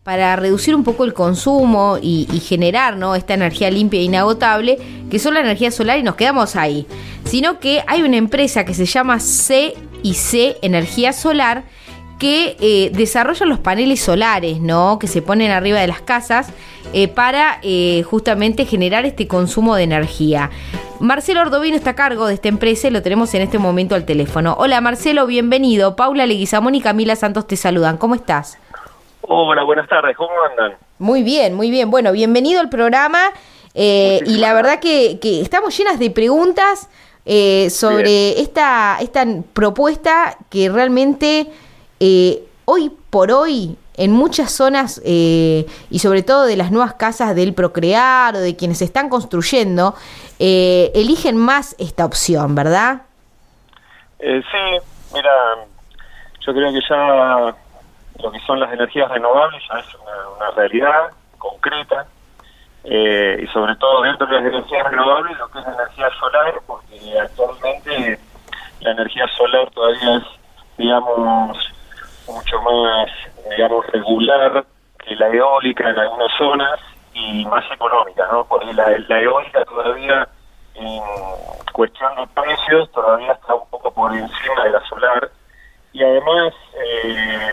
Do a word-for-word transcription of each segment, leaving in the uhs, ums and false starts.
para reducir un poco el consumo y, y generar, ¿no?, esta energía limpia e inagotable, que son la energía solar, y nos quedamos ahí. Sino que hay una empresa que se llama C y C Energía Solar, que eh, desarrolla los paneles solares, ¿no?, que se ponen arriba de las casas eh, para eh, justamente generar este consumo de energía. Marcelo Ordovino está a cargo de esta empresa y lo tenemos en este momento al teléfono. Hola Marcelo, bienvenido. Paula Leguizamón y Camila Santos te saludan. ¿Cómo estás? Hola, buenas tardes. ¿Cómo andan? Muy bien, muy bien. Bueno, bienvenido al programa eh, y la verdad que, que estamos llenas de preguntas eh, sobre esta, esta propuesta que realmente eh, hoy por hoy en muchas zonas eh, y sobre todo de las nuevas casas del Procrear o de quienes están construyendo, eh, eligen más esta opción, ¿verdad? Eh, sí, mira, yo creo que ya lo que son las energías renovables ya es una, una realidad concreta, eh, y sobre todo dentro de las energías renovables lo que es la energía solar, porque actualmente la energía solar todavía es, digamos, mucho más, digamos, regular que la eólica en algunas zonas y más económica, ¿no? Porque la, la eólica todavía, en cuestión de precios, todavía está un poco por encima de la solar. Y además, eh,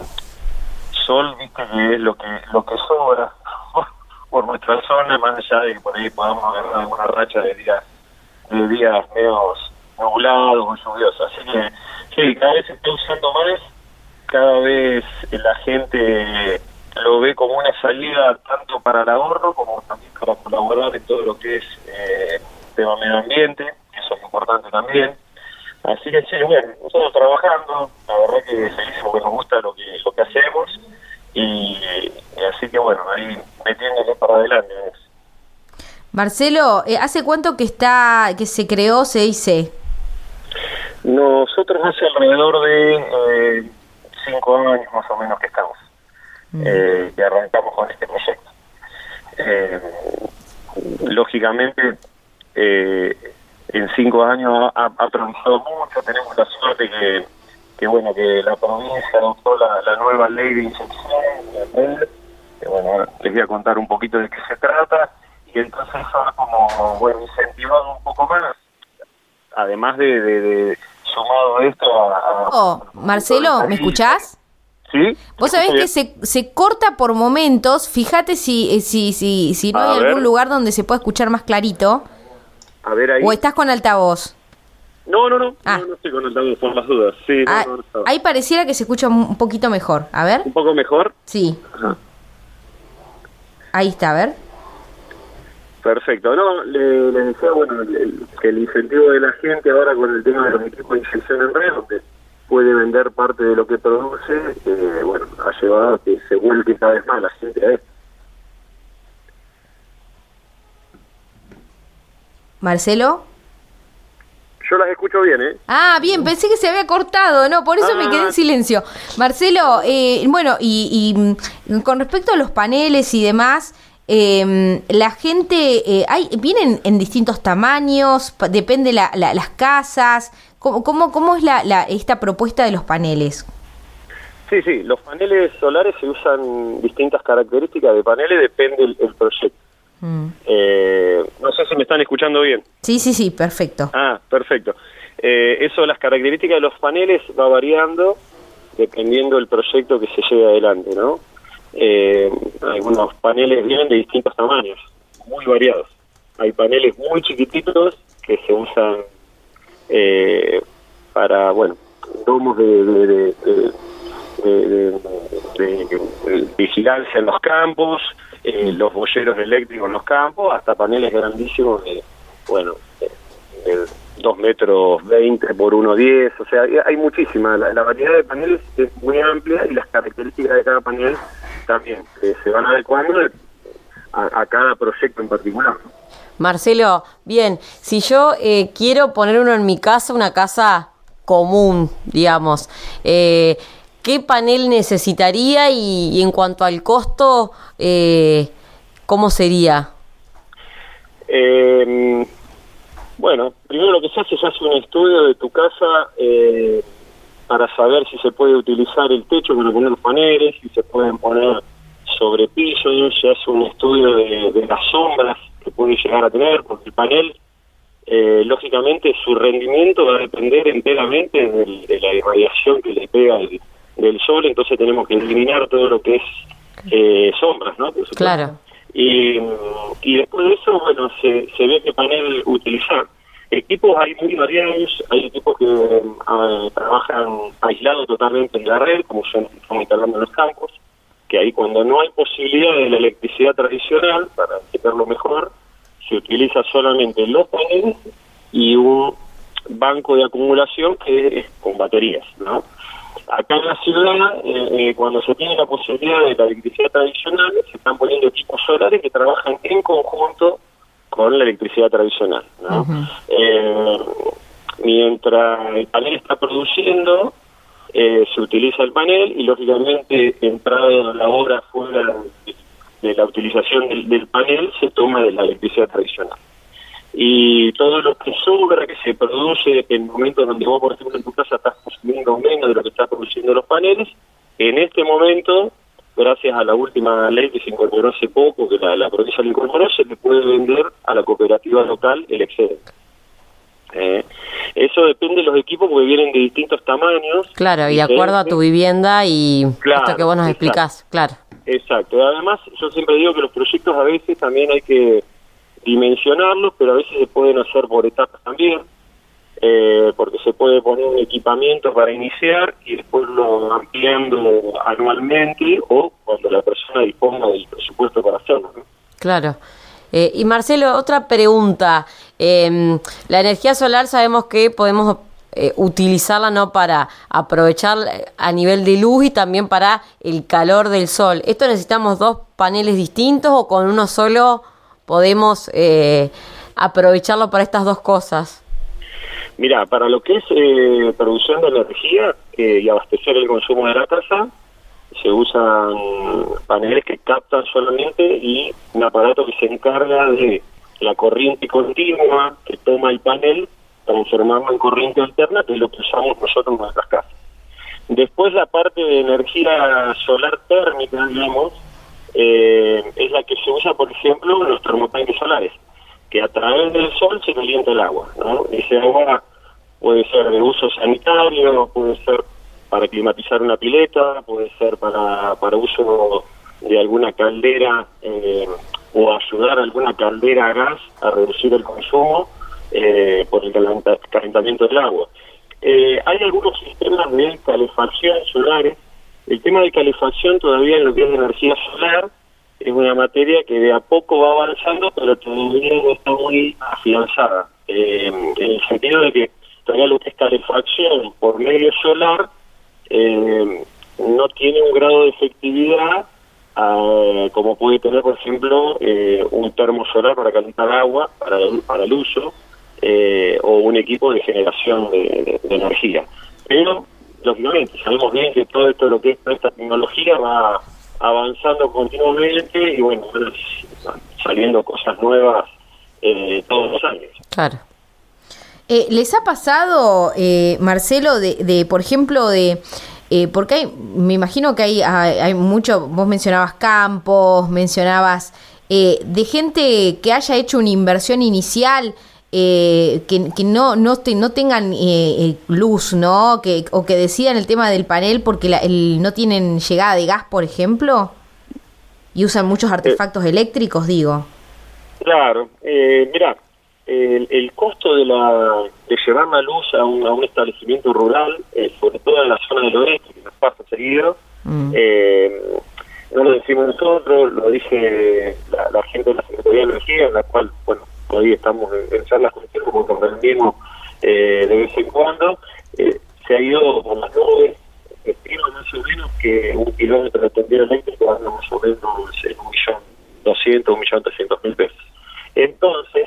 sol, viste que es lo que lo que sobra por nuestra zona, más allá de que por ahí podamos agarrar alguna racha de días, de días medios nublados o lluviosos. Así que, sí, cada vez se está usando más. Cada vez la gente lo ve como una salida tanto para el ahorro como también para colaborar en todo lo que es eh, tema medio ambiente, eso es importante también. Así que sí, bueno, nosotros trabajando, la verdad que felices porque nos gusta lo que lo que hacemos y, y así que bueno, ahí metiéndole para adelante. Marcelo, ¿hace cuánto que está que se creó C I C? Nosotros hace alrededor de eh, cinco años más o menos que estamos, mm. eh, que arrancamos con este proyecto. Eh, lógicamente, eh, en cinco años ha, ha progresado mucho. Tenemos la suerte que, que bueno, que la provincia adoptó la, la nueva ley de inyección, que bueno, les voy a contar un poquito de qué se trata, y entonces eso ha como, bueno, incentivado un poco más, además de, de, de sumado esto a... a oh, Marcelo, ¿me escuchás? Sí. Vos sabés que se, se corta por momentos. Fíjate si si si, si no a hay ver. algún lugar donde se pueda escuchar más clarito. A ver ahí. ¿O estás con altavoz? No, no, no. Ah. No, no estoy con altavoz, por las dudas. Sí, ah, no, no, no. Ahí pareciera que se escucha un poquito mejor. A ver. ¿Un poco mejor? Sí. Ajá. Ahí está, a ver. Perfecto. No, le, le decía, bueno, el, que el incentivo de la gente ahora con el tema de los equipos de inyección en red, donde puede vender parte de lo que produce, eh, bueno, ha llevado a que se vuelque cada vez más la gente a esto. Marcelo. Yo las escucho bien, ¿eh? Ah, bien, pensé que se había cortado, no, por eso ah. me quedé en silencio. Marcelo, eh, bueno, y, y con respecto a los paneles y demás, eh, la gente, eh, hay vienen en distintos tamaños, depende la, la, las casas, ¿cómo, cómo, cómo es la, la esta propuesta de los paneles? Sí, sí, los paneles solares se usan distintas características de paneles, depende el, el proyecto. Mm. Eh, no sé si me están escuchando bien. Sí, sí, sí, perfecto. Ah, perfecto. Eh, eso, las características de los paneles va variando dependiendo del proyecto que se lleve adelante, ¿no? Eh, algunos paneles vienen de distintos tamaños, muy variados. Hay paneles muy chiquititos que se usan eh, para, bueno, domos de, de, de, de, de, de, de, de vigilancia en los campos, eh, los boyeros eléctricos en los campos, hasta paneles grandísimos de, bueno, de, de dos metros veinte por uno diez, o sea, hay muchísima, la, la variedad de paneles es muy amplia y las características de cada panel también eh, se van adecuando a, a cada proyecto en particular, ¿no? Marcelo, bien, si yo eh, quiero poner uno en mi casa, una casa común, digamos, eh, ¿qué panel necesitaría y, y en cuanto al costo, eh, cómo sería? Eh, bueno, primero lo que se hace es hacer un estudio de tu casa eh, para saber si se puede utilizar el techo para poner los paneles, si se pueden poner eso se hace un estudio de, de las sombras que puede llegar a tener, porque el panel, eh, lógicamente, su rendimiento va a depender enteramente del, de la irradiación que le pega el, del sol, entonces tenemos que eliminar todo lo que es eh, sombras, ¿no? Claro. Y, y después de eso, bueno, se, se ve qué panel utilizar. Equipos hay muy variados, hay equipos que uh, trabajan aislados totalmente de la red, como son, estamos instalando en los campos, que ahí cuando no hay posibilidad de la electricidad tradicional, para entenderlo mejor, se utiliza solamente los paneles y un banco de acumulación que es con baterías, ¿no? Acá en la ciudad, eh, eh, cuando se tiene la posibilidad de la electricidad tradicional, se están poniendo equipos solares que trabajan en conjunto con la electricidad tradicional, ¿no? Uh-huh. Eh, mientras el panel está produciendo, eh, se utiliza el panel y, lógicamente, entrada la hora fuera de, de la utilización del, del panel, se toma de la electricidad tradicional. Y todo lo que sobra, que se produce en momentos donde vos, por ejemplo, en tu casa estás consumiendo menos de lo que están produciendo los paneles, en este momento, gracias a la última ley que se incorporó hace poco, que la, la provincia lo incorporó, se le puede vender a la cooperativa local el excedente. Eh, eso depende de los equipos porque vienen de distintos tamaños. Claro, y de acuerdo a tu vivienda y claro, esto que vos nos exacto, explicás, claro. Exacto, y además yo siempre digo que los proyectos a veces también hay que dimensionarlos, pero a veces se pueden hacer por etapas también. Eh, porque se puede poner un equipamiento para iniciar y después lo ampliando anualmente o cuando la persona disponga del presupuesto para hacerlo, ¿no? Claro. Eh, y Marcelo, otra pregunta. Eh, la energía solar sabemos que podemos eh, utilizarla, ¿no?, para aprovechar a nivel de luz y también para el calor del sol. ¿Esto necesitamos dos paneles distintos o con uno solo podemos eh, aprovecharlo para estas dos cosas? Mira, para lo que es eh, producción de energía eh, y abastecer el consumo de la casa, se usan paneles que captan solamente y un aparato que se encarga de la corriente continua que toma el panel, transformarlo en corriente alterna, que es lo que usamos nosotros en nuestras casas. Después la parte de energía solar térmica, digamos, eh, es la que se usa, por ejemplo, en los termotanques solares, que a través del sol se calienta el agua, ¿no? Ese agua puede ser de uso sanitario, puede ser para climatizar una pileta, puede ser para, para uso de alguna caldera eh, o ayudar a alguna caldera a gas a reducir el consumo eh, por el calenta, calentamiento del agua. Eh, hay algunos sistemas de calefacción solares. El tema de calefacción todavía en lo que es energía solar es una materia que de a poco va avanzando, pero todavía no está muy afianzada, eh, en el sentido de que todavía lo que es calefacción por medio solar eh, no tiene un grado de efectividad uh, como puede tener, por ejemplo, eh, un termo solar para calentar agua para el, para el uso eh, o un equipo de generación de, de, de energía. Pero, lógicamente, sabemos bien que todo esto, lo que es esta tecnología va avanzando continuamente y bueno, saliendo cosas nuevas eh, todos los años. Claro. Eh, ¿Les ha pasado, eh, Marcelo, de, de, por ejemplo, de... Eh, porque hay, me imagino que hay, hay, hay mucho, vos mencionabas campos, mencionabas eh, de gente que haya hecho una inversión inicial, eh, que, que no no, te, no tengan eh, luz, ¿no? Que, o que decidan el tema del panel porque la, el, no tienen llegada de gas, por ejemplo, y usan muchos artefactos eh, eléctricos, digo. Claro, eh, mirá, el, el costo de la de llevar la luz a un, a un establecimiento rural, eh, sobre todo en la zona del oeste, que nos pasa seguido, mm. eh, no lo decimos nosotros, lo dice la, la gente de la Secretaría de Energía, en la cual, bueno, todavía estamos en, en charlas con el tiempo, como comprendimos eh, de vez en cuando, eh, se ha ido por las nubes. Estima más o menos que un kilómetro de tendido eléctrico anda más o menos en un millón doscientos, un millón trescientos mil pesos. Entonces,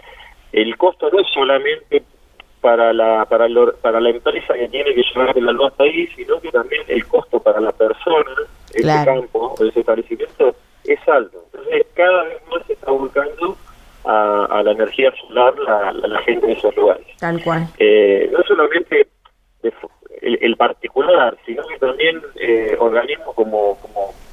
el costo no es solamente para la para, lo, para la empresa que tiene que llevar la luz hasta ahí, sino que también el costo para la persona, ese claro. campo o ese establecimiento, es alto. Entonces, cada vez más se está volcando a, a la energía solar la, la, la gente de esos lugares. Tal cual. Eh, no solamente de, el, el particular, sino que también eh, organismos como, como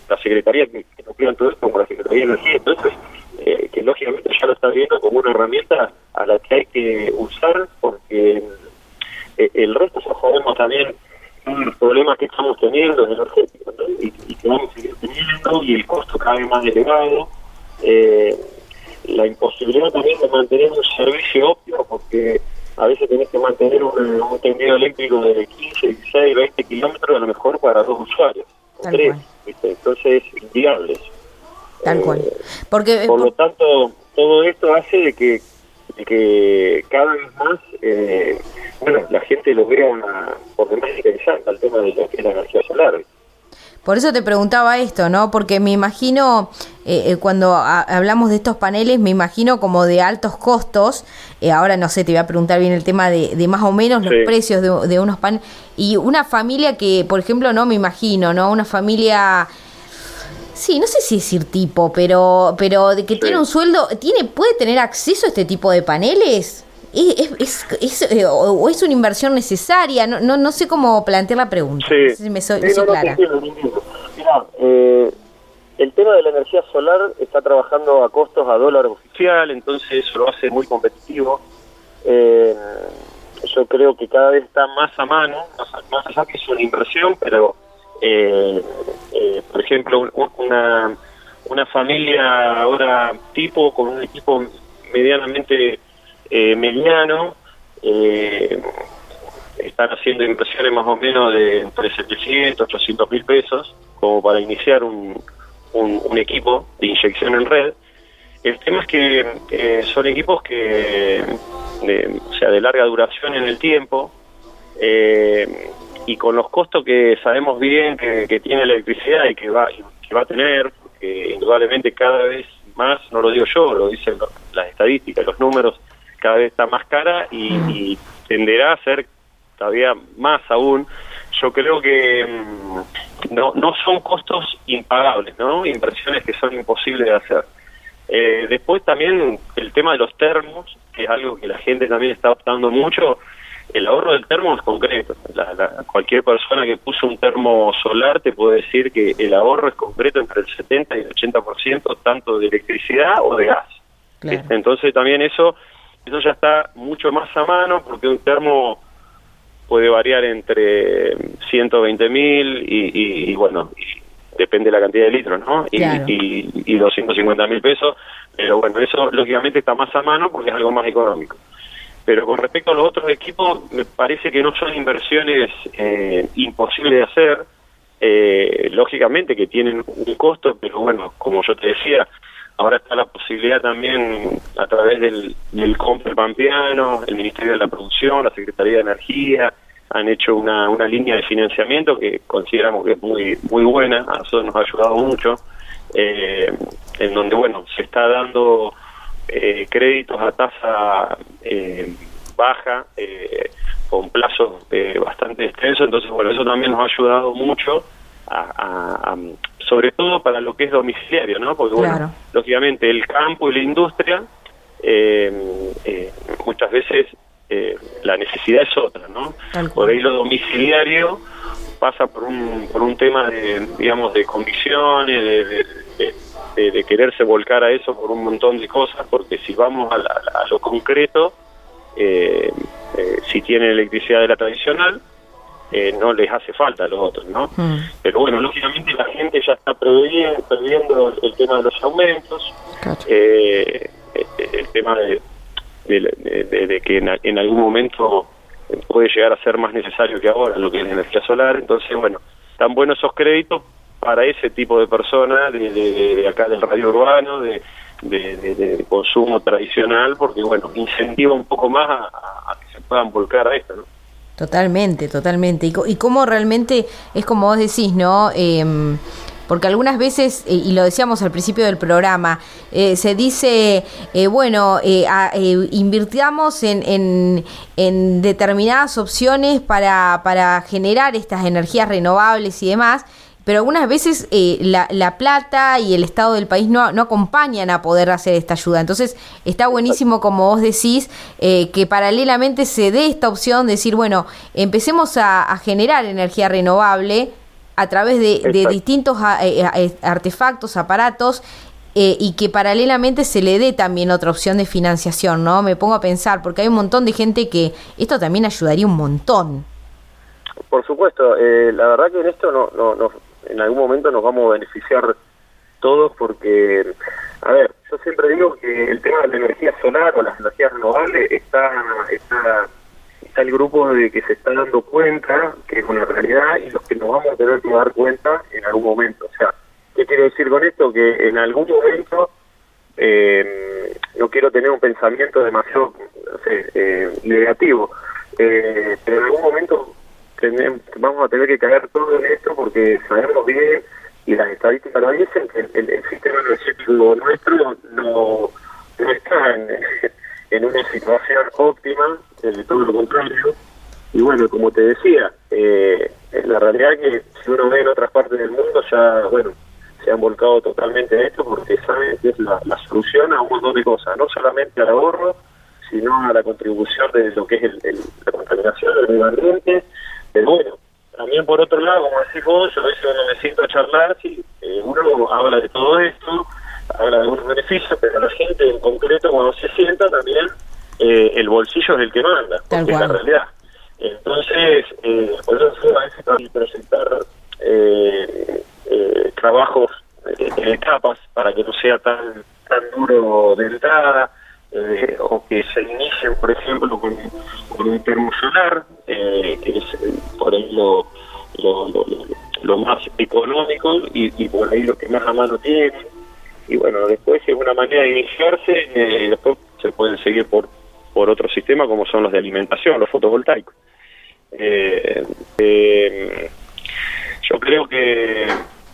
la Secretaría que, que nuclean todo esto como la Secretaría de Energía, entonces eh, que lógicamente ya lo está viendo como una herramienta a la que hay que usar, porque eh, el resto ya sabemos también los problemas que estamos teniendo energéticos, ¿no? y, y que vamos a seguir teniendo, y el costo cada vez más elevado, eh, la imposibilidad también de mantener un servicio óptimo, porque a veces tenés que mantener un, un tendido eléctrico de quince, dieciséis, veinte kilómetros, a lo mejor para dos usuarios, o tres, ¿viste? Entonces es inviable eso. Tal eh, cual. Porque, por lo tanto, todo esto hace de que, de que cada vez más, eh, bueno, la gente lo vea una, por demás interesante al tema de lo que es la energía solar. Por eso te preguntaba esto, ¿no? Porque me imagino, eh, eh, cuando a, hablamos de estos paneles, me imagino como de altos costos. Eh, ahora no sé, te voy a preguntar bien el tema de, de más o menos los sí. precios de, de unos paneles. Y una familia que, por ejemplo, no me imagino, ¿no? Una familia, sí, no sé si decir tipo, pero pero de que sí. tiene un sueldo, tiene puede tener acceso a este tipo de paneles. ¿Es, es, es, es, o es una inversión necesaria? No no, no sé cómo plantear la pregunta. Sí. No sé si me soy, sí, soy no, clara. No, Mirá, eh, el tema de la energía solar está trabajando a costos a dólar oficial, entonces eso lo hace muy competitivo. Eh, yo creo que cada vez está más a mano, más, más allá que es una inversión, pero eh, eh, por ejemplo, un, una, una familia ahora tipo con un equipo medianamente Eh, mediano, eh, están haciendo inversiones más o menos de entre setecientos, ochocientos mil pesos como para iniciar un, un, un equipo de inyección en red. El tema es que eh, son equipos que de, o sea, de larga duración en el tiempo, eh, y con los costos que sabemos bien que, que tiene la electricidad y que va, que va a tener, porque indudablemente cada vez más, no lo digo yo, lo dicen las estadísticas, los números, cada vez está más cara y, y tenderá a ser todavía más aún. Yo creo que mmm, no no son costos impagables, ¿no? Inversiones que son imposibles de hacer. Eh, después también el tema de los termos, que es algo que la gente también está optando mucho. El ahorro del termo es concreto. La, la, cualquier persona que puso un termo solar te puede decir que el ahorro es concreto entre el setenta y el ochenta por ciento, tanto de electricidad o de gas. Claro. Entonces también eso Eso ya está mucho más a mano, porque un termo puede variar entre ciento veinte mil y, y, y bueno, y depende de la cantidad de litros, ¿no? Y, claro. y, y doscientos cincuenta mil pesos, pero bueno, eso lógicamente está más a mano porque es algo más económico. Pero con respecto a los otros equipos, me parece que no son inversiones eh, imposibles de hacer, eh, lógicamente que tienen un costo, pero bueno, como yo te decía, ahora está la posibilidad también a través del, del COMPER Pampeano, el Ministerio de la Producción, la Secretaría de Energía, han hecho una, una línea de financiamiento que consideramos que es muy muy buena, a nosotros nos ha ayudado mucho, eh, en donde, bueno, se está dando eh, créditos a tasa eh, baja, eh, con plazos eh, bastante extensos, entonces, bueno, eso también nos ha ayudado mucho, a, a, a sobre todo para lo que es domiciliario, ¿no? Porque, bueno, claro. lógicamente el campo y la industria, eh, eh, muchas veces eh, la necesidad es otra, ¿no? Por ahí lo domiciliario pasa por un por un tema de, digamos, de convicciones, de, de, de, de, de quererse volcar a eso por un montón de cosas, porque si vamos a, la, a lo concreto, eh, eh, si tienen electricidad de la tradicional, Eh, no les hace falta a los otros, ¿no? Mm. Pero bueno, lógicamente la gente ya está previendo, previendo el tema de los aumentos, claro. eh, el tema de, de, de, de que en, en algún momento puede llegar a ser más necesario que ahora lo que es la energía solar. Entonces, bueno, están buenos esos créditos para ese tipo de personas de, de, de acá del radio urbano, de, de, de, de consumo tradicional, porque bueno, incentiva un poco más a, a que se puedan volcar a esto, ¿no? Totalmente, totalmente. Y, y cómo realmente es como vos decís, ¿no? Eh, porque algunas veces, eh, y lo decíamos al principio del programa, eh, se dice, eh, bueno, eh, a, eh, invirtamos en, en, en determinadas opciones para, para generar estas energías renovables y demás, pero algunas veces eh, la, la plata y el estado del país no, no acompañan a poder hacer esta ayuda. Entonces está buenísimo, como vos decís, eh, que paralelamente se dé esta opción de decir, bueno, empecemos a, a generar energía renovable a través de, de distintos a, a, a, artefactos, aparatos, eh, y que paralelamente se le dé también otra opción de financiación, ¿no? Me pongo a pensar, porque hay un montón de gente que esto también ayudaría un montón. Por supuesto, eh, la verdad que en esto no, no, no, en algún momento nos vamos a beneficiar todos porque, a ver, yo siempre digo que el tema de la energía solar o las energías renovables está, está, está el grupo de que se está dando cuenta que es una realidad y los que nos vamos a tener que dar cuenta en algún momento. O sea, ¿qué quiero decir con esto? Que en algún momento, eh, no quiero tener un pensamiento demasiado, no sé, eh, negativo, eh, pero en algún momento tenemos, vamos a tener que caer todo en esto porque sabemos bien, y las estadísticas lo dicen, que el, el, el sistema energético nuestro no, no está en, en una situación óptima, de todo lo contrario. Y bueno, como te decía, eh, la realidad es que si uno ve en otras partes del mundo, ya, bueno, se han volcado totalmente a esto porque saben que es la, la solución a un montón de cosas, no solamente al ahorro, sino a la contribución de lo que es el, el, la contaminación del medio ambiente. Pero bueno, también por otro lado, como decís vos, yo a veces cuando me siento a charlar, sí, eh, uno habla de todo esto, habla de algunos beneficios, pero la gente en concreto cuando se sienta también, eh, el bolsillo es el que manda, porque es la realidad. Entonces, eh, por eso a veces hay que presentar eh, eh, trabajos en etapas para que no sea tan tan duro de entrada, eh, o que se inicien, por ejemplo, con, con un termosolar, eh, que es eh, por ahí lo, lo, lo, lo, lo más económico y, y por ahí lo que más a mano tienen. Y bueno, después es una manera de iniciarse, eh, y después se pueden seguir por, por otro sistema como son los de alimentación, los fotovoltaicos. Eh, eh, yo creo que,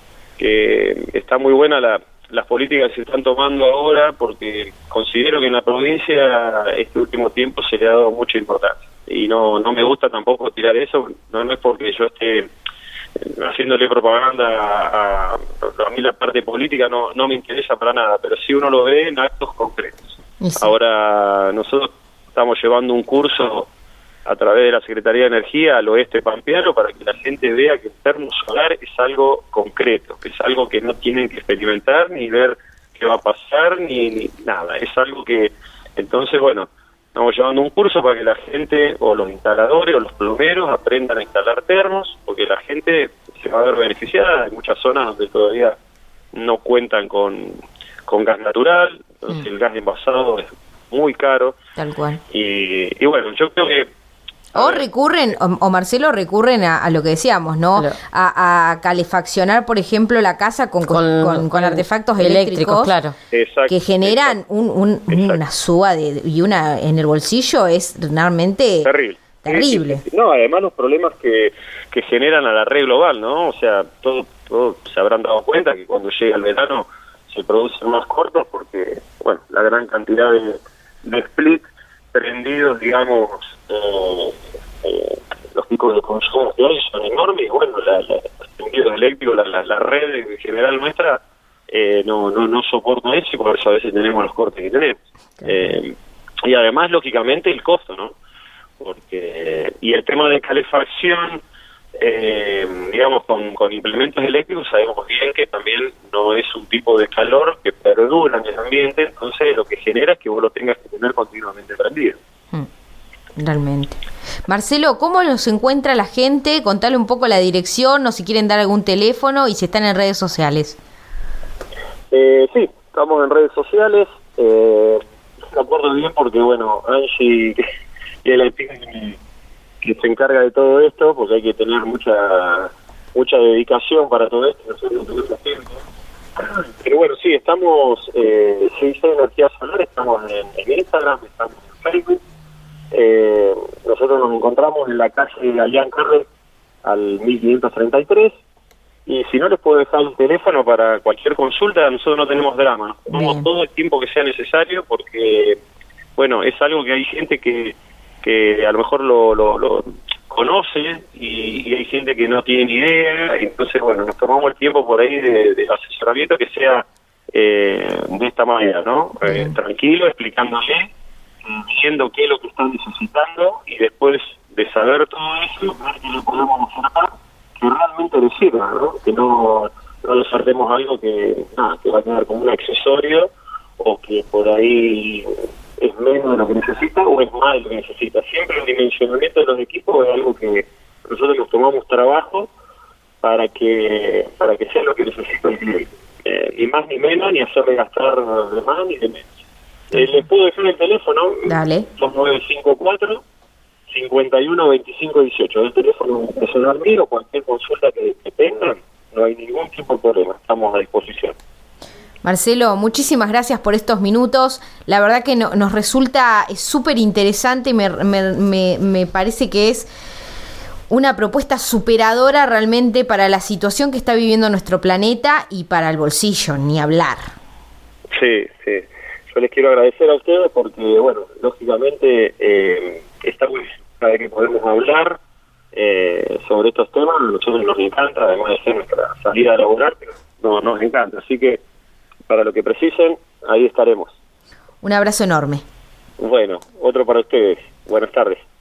que está muy buena la las políticas que se están tomando ahora, porque considero que en la provincia este último tiempo se le ha dado mucha importancia y no no me gusta tampoco tirar eso, no, no es porque yo esté haciéndole propaganda a, a, a mí la parte política no no me interesa para nada, pero sí uno lo ve en actos concretos. Sí. Ahora nosotros estamos llevando un curso a través de la Secretaría de Energía al oeste pampeano para que la gente vea que el termo solar es algo concreto, que es algo que no tienen que experimentar ni ver qué va a pasar ni, ni nada, es algo que, entonces bueno, estamos llevando un curso para que la gente o los instaladores o los plomeros aprendan a instalar termos, porque la gente se va a ver beneficiada. Hay muchas zonas donde todavía no cuentan con, con gas natural, entonces mm. el gas envasado es muy caro. Tal cual. Y, y bueno, yo creo que O recurren, o, o Marcelo, recurren a, a lo que decíamos, ¿no? Claro. A, a calefaccionar, por ejemplo, la casa con, con, con, con artefactos eléctricos, eléctricos claro. Exacto, que generan un, un, una suba de, y una en el bolsillo es realmente terrible. terrible. Sí, sí, sí. No, además los problemas que, que generan a la red global, ¿no? O sea, todo, todo se habrán dado cuenta que cuando llega el verano se producen más cortos porque, bueno, la gran cantidad de, de split prendidos, digamos, eh, eh, los picos de consumo que hoy son enormes, y bueno, la, la, los tendidos eléctricos, la, la, la red en general nuestra eh, no, no, no soporta eso y por eso a veces tenemos los cortes que tenemos. Eh, y además, lógicamente, el costo, ¿no? Porque y el tema de calefacción, eh, digamos, con, con implementos eléctricos sabemos bien que también no es un tipo de calor que perdura en el ambiente, entonces lo que genera es que vos lo tengas que tener continuamente prendido. Mm, realmente. Marcelo, ¿cómo los encuentra la gente? Contale un poco la dirección o si quieren dar algún teléfono y si están en redes sociales. Eh, sí, estamos en redes sociales. Eh, no me acuerdo bien porque, bueno, Angie y el equipo que, que se encarga de todo esto, porque hay que tener mucha mucha dedicación para todo esto, nosotros no tenemos tiempo. Pero bueno, sí, estamos, eh, C I C Energía Solar, estamos en, en Instagram, estamos en Facebook. Eh, nosotros nos encontramos en la calle Alian Carre al mil quinientos treinta y tres, y si no les puedo dejar el teléfono para cualquier consulta, nosotros no tenemos drama, tomamos todo el tiempo que sea necesario porque, bueno, es algo que hay gente que, que a lo mejor lo, lo, lo conoce y, y hay gente que no tiene ni idea, entonces bueno, nos tomamos el tiempo por ahí de, de asesoramiento que sea eh, de esta manera, ¿no? Eh, tranquilo, explicándole, viendo qué es lo que están necesitando y después de saber todo eso, ver qué le podemos ofertar que realmente les sirva, ¿no? Que no, no desartemos algo que, nada, que va a quedar como un accesorio o que por ahí es menos de lo que necesita o es más de lo que necesita. Siempre el dimensionamiento de los equipos es algo que nosotros nos tomamos trabajo para que para que sea lo que necesita el cliente. Eh, ni más ni menos, ni hacerle gastar de más ni de menos. Eh, les puedo dejar el teléfono. Dale. Son nueve cinco cuatro, cinco uno, dos cinco uno ocho. El teléfono personal mío, cualquier consulta que, que tengan, no hay ningún tipo de problema. Estamos a disposición. Marcelo, muchísimas gracias por estos minutos. La verdad que no, nos resulta súper interesante y me, me, me, me parece que es una propuesta superadora realmente para la situación que está viviendo nuestro planeta y para el bolsillo, ni hablar. Sí, sí. Yo les quiero agradecer a ustedes porque, bueno, lógicamente eh, está muy cada vez que podemos hablar eh, sobre estos temas, a nosotros nos encanta, además de ser nuestra salida laboral, pero no, nos encanta. Así que, para lo que precisen, ahí estaremos. Un abrazo enorme. Bueno, otro para ustedes. Buenas tardes.